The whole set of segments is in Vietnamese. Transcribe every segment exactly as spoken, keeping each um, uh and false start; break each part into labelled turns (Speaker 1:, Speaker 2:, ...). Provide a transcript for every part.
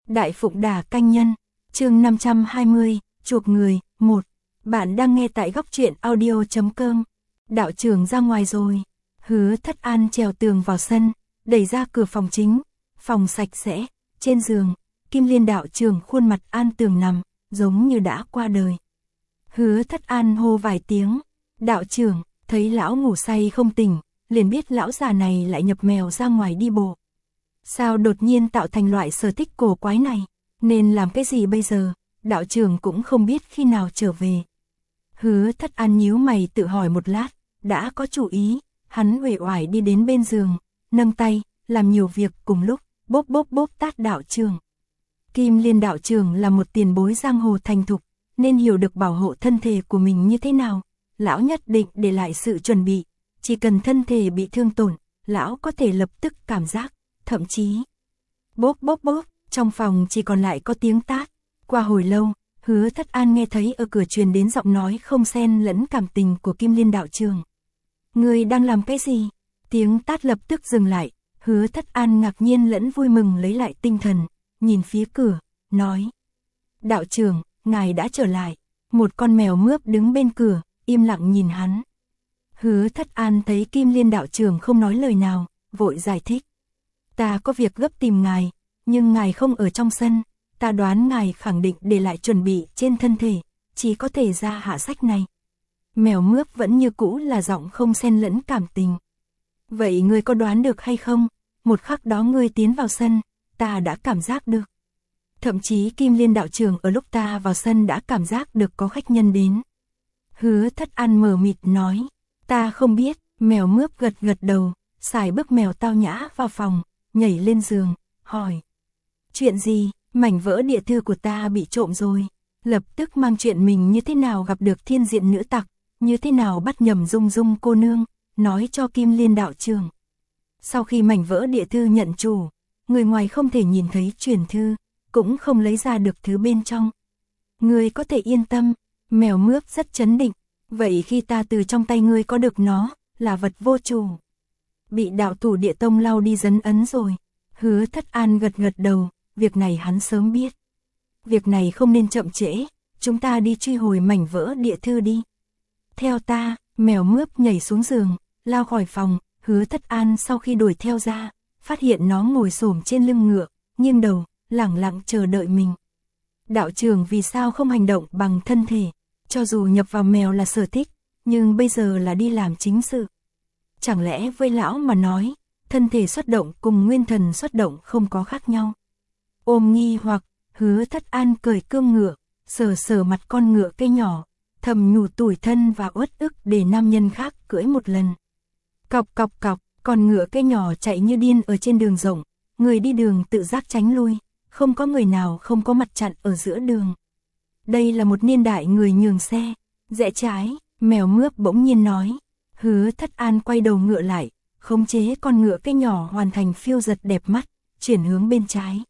Speaker 1: Đại Phụng Đà Canh Nhân, chương năm trăm hai mươi, chuộc người, một. Bạn đang nghe tại góc truyện audio chấm com. Đạo trưởng ra ngoài rồi. Hứa Thất An trèo tường vào sân, đẩy ra cửa phòng chính. Phòng sạch sẽ, trên giường, Kim Liên đạo trưởng khuôn mặt an tường nằm, giống như đã qua đời. Hứa Thất An hô vài tiếng. Đạo trưởng, thấy lão ngủ say không tỉnh, liền biết lão già này lại nhập mèo ra ngoài đi bộ. Sao đột nhiên tạo thành loại sở thích cổ quái này, nên làm cái gì bây giờ, đạo trưởng cũng không biết khi nào trở về. Hứa Thất An nhíu mày tự hỏi một lát, đã có chủ ý, hắn uể oải đi đến bên giường, nâng tay, làm nhiều việc cùng lúc, bốp bốp bốp tát đạo trưởng. Kim Liên đạo trưởng là một tiền bối giang hồ thành thục, nên hiểu được bảo hộ thân thể của mình như thế nào. Lão nhất định để lại sự chuẩn bị, chỉ cần thân thể bị thương tổn, lão có thể lập tức cảm giác, thậm chí bốp bốp bốp, trong phòng chỉ còn lại có tiếng tát. Qua hồi lâu, Hứa Thất An nghe thấy ở cửa truyền đến giọng nói không xen lẫn cảm tình của Kim Liên đạo trưởng. Ngươi đang làm cái gì? Tiếng tát lập tức dừng lại, Hứa Thất An ngạc nhiên lẫn vui mừng lấy lại tinh thần, nhìn phía cửa, nói: Đạo trưởng, ngài đã trở lại. Một con mèo mướp đứng bên cửa, im lặng nhìn hắn. Hứa Thất An thấy Kim Liên đạo trưởng không nói lời nào, vội giải thích: Ta có việc gấp tìm ngài, nhưng ngài không ở trong sân, ta đoán ngài khẳng định để lại chuẩn bị trên thân thể, chỉ có thể ra hạ sách này. Mèo mướp vẫn như cũ là giọng không xen lẫn cảm tình. Vậy ngươi có đoán được hay không? Một khắc đó ngươi tiến vào sân, ta đã cảm giác được. Thậm chí Kim Liên đạo trưởng ở lúc ta vào sân đã cảm giác được có khách nhân đến. Hứa Thất An mờ mịt nói: Ta không biết. Mèo mướp gật gật đầu, xài bước mèo tao nhã vào phòng, nhảy lên giường, hỏi: Chuyện gì? Mảnh vỡ địa thư của ta bị trộm rồi. Lập tức mang chuyện mình như thế nào gặp được thiên diện nữ tặc, như thế nào bắt nhầm Dung Dung cô nương, nói cho Kim Liên đạo trưởng. Sau khi mảnh vỡ địa thư nhận chủ, người ngoài không thể nhìn thấy truyền thư, cũng không lấy ra được thứ bên trong. Ngươi có thể yên tâm. Mèo mướp rất chấn định. Vậy khi ta từ trong tay ngươi có được nó, là vật vô chủ. Bị đạo thủ địa tông lau đi dấn ấn rồi. Hứa Thất An gật gật đầu, việc này hắn sớm biết. Việc này không nên chậm trễ, chúng ta đi truy hồi mảnh vỡ địa thư đi. Theo ta. Mèo mướp nhảy xuống giường, lao khỏi phòng. Hứa Thất An sau khi đuổi theo ra, phát hiện nó ngồi xổm trên lưng ngựa, nghiêng đầu, lẳng lặng chờ đợi mình. Đạo trưởng vì sao không hành động bằng thân thể? Cho dù nhập vào mèo là sở thích, nhưng bây giờ là đi làm chính sự. Chẳng lẽ với lão mà nói, thân thể xuất động cùng nguyên thần xuất động không có khác nhau? Ôm nghi hoặc, Hứa Thất An cởi cương ngựa, sờ sờ mặt con ngựa cây nhỏ, thầm nhủ tủi thân và uất ức để nam nhân khác cưỡi một lần. Cọc cọc cọc, con ngựa cây nhỏ chạy như điên ở trên đường rộng, người đi đường tự giác tránh lui, không có người nào không có mặt chặn ở giữa đường. Đây là một niên đại người nhường xe, rẽ trái. Mèo mướp bỗng nhiên nói. Hứa Thất An quay đầu ngựa lại, khống chế con ngựa cây nhỏ hoàn thành phiêu giật đẹp mắt, chuyển hướng bên trái.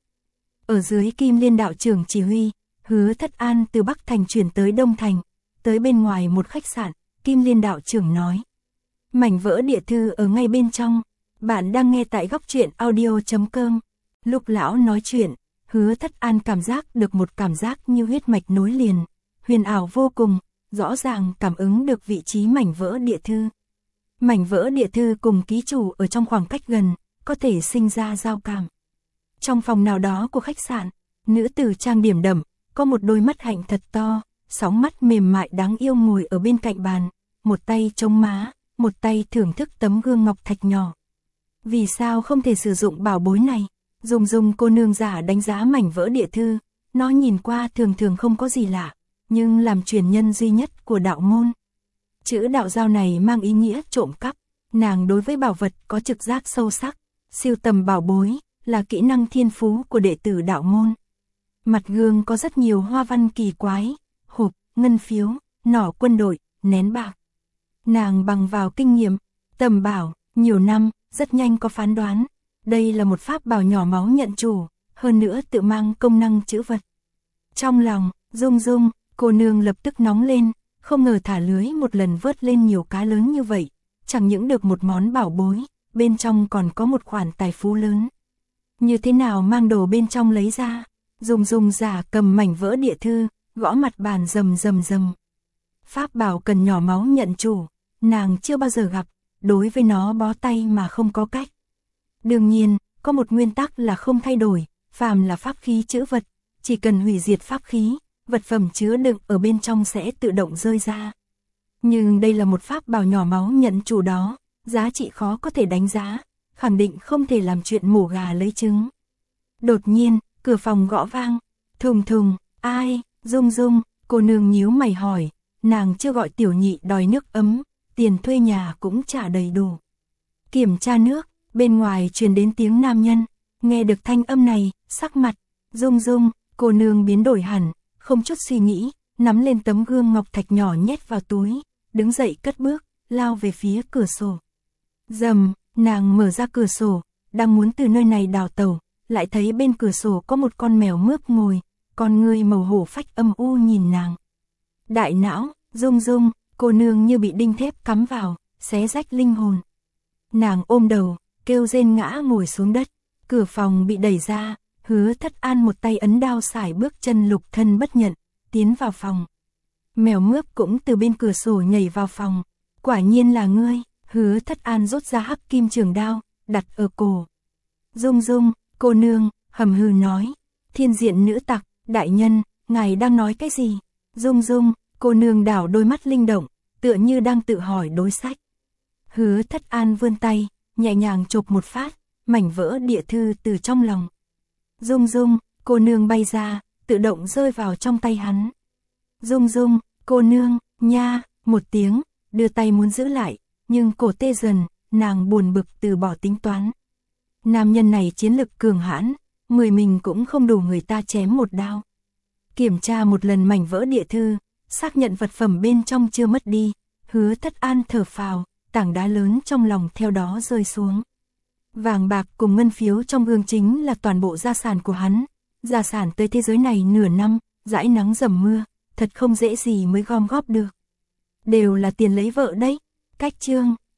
Speaker 1: Ở dưới Kim Liên đạo trưởng chỉ huy, Hứa Thất An từ Bắc Thành chuyển tới Đông Thành, tới bên ngoài một khách sạn. Kim Liên đạo trưởng nói: Mảnh vỡ địa thư ở ngay bên trong. Bạn đang nghe tại góc truyện audio chấm com. Lúc lão nói chuyện, Hứa Thất An cảm giác được một cảm giác như huyết mạch nối liền, huyền ảo vô cùng, rõ ràng cảm ứng được vị trí mảnh vỡ địa thư. Mảnh vỡ địa thư cùng ký chủ ở trong khoảng cách gần, có thể sinh ra giao cảm. Trong phòng nào đó của khách sạn, nữ tử trang điểm đậm, có một đôi mắt hạnh thật to, sóng mắt mềm mại đáng yêu ngồi ở bên cạnh bàn, một tay chống má, một tay thưởng thức tấm gương ngọc thạch nhỏ. Vì sao không thể sử dụng bảo bối này? Dung Dung cô nương giả đánh giá mảnh vỡ địa thư, nó nhìn qua thường thường không có gì lạ, nhưng làm truyền nhân duy nhất của đạo môn. Chữ đạo giao này mang ý nghĩa trộm cắp, nàng đối với bảo vật có trực giác sâu sắc, siêu tầm bảo bối là kỹ năng thiên phú của đệ tử đạo môn. Mặt gương có rất nhiều hoa văn kỳ quái, hộp, ngân phiếu, nỏ quân đội, nén bạc. Nàng bằng vào kinh nghiệm, tầm bảo, nhiều năm, rất nhanh có phán đoán. Đây là một pháp bảo nhỏ máu nhận chủ, hơn nữa tự mang công năng chữ vật. Trong lòng, Dung Dung, cô nương lập tức nóng lên, không ngờ thả lưới một lần vớt lên nhiều cá lớn như vậy. Chẳng những được một món bảo bối, bên trong còn có một khoản tài phú lớn. Như thế nào mang đồ bên trong lấy ra? Dung Dung giả cầm mảnh vỡ địa thư, gõ mặt bàn rầm rầm rầm. Pháp bảo cần nhỏ máu nhận chủ, nàng chưa bao giờ gặp, đối với nó bó tay mà không có cách. Đương nhiên, có một nguyên tắc là không thay đổi, phàm là pháp khí chữ vật, chỉ cần hủy diệt pháp khí, vật phẩm chứa đựng ở bên trong sẽ tự động rơi ra. Nhưng đây là một pháp bảo nhỏ máu nhận chủ đó, giá trị khó có thể đánh giá, khẳng định không thể làm chuyện mổ gà lấy trứng. Đột nhiên, cửa phòng gõ vang, thùng thùng, ai, Dung Dung, cô nương nhíu mày hỏi, nàng chưa gọi tiểu nhị đòi nước ấm, tiền thuê nhà cũng trả đầy đủ. Kiểm tra nước, bên ngoài truyền đến tiếng nam nhân, nghe được thanh âm này, sắc mặt, Dung Dung, cô nương biến đổi hẳn, không chút suy nghĩ, nắm lên tấm gương ngọc thạch nhỏ nhét vào túi, đứng dậy cất bước, lao về phía cửa sổ. Rầm, nàng mở ra cửa sổ, đang muốn từ nơi này đào tẩu, lại thấy bên cửa sổ có một con mèo mướp ngồi, con ngươi màu hổ phách âm u nhìn nàng. Đại não, Dung Dung, cô nương như bị đinh thép cắm vào, xé rách linh hồn. Nàng ôm đầu, kêu rên ngã ngồi xuống đất, cửa phòng bị đẩy ra, Hứa Thất An một tay ấn đao sải bước chân lục thân bất nhận, tiến vào phòng. Mèo mướp cũng từ bên cửa sổ nhảy vào phòng, quả nhiên là ngươi. Hứa Thất An rút ra hắc kim trường đao, đặt ở cổ. Dung Dung, cô nương, hầm hừ nói, thiên diện nữ tặc, đại nhân, ngài đang nói cái gì? Dung Dung, cô nương đảo đôi mắt linh động, tựa như đang tự hỏi đối sách. Hứa Thất An vươn tay, nhẹ nhàng chộp một phát, mảnh vỡ địa thư từ trong lòng. Dung Dung, cô nương bay ra, tự động rơi vào trong tay hắn. Dung Dung, cô nương, nha, một tiếng, đưa tay muốn giữ lại, nhưng cổ tê dần, nàng buồn bực từ bỏ tính toán. Nam nhân này chiến lực cường hãn, mười mình cũng không đủ người ta chém một đao. Kiểm tra một lần mảnh vỡ địa thư, xác nhận vật phẩm bên trong chưa mất đi, Hứa Thất An thở phào, tảng đá lớn trong lòng theo đó rơi xuống. Vàng bạc cùng ngân phiếu trong gương chính là toàn bộ gia sản của hắn, gia sản tới thế giới này nửa năm, dãi nắng dầm mưa, thật không dễ gì mới gom góp được. Đều là tiền lấy vợ đấy. Cách chương,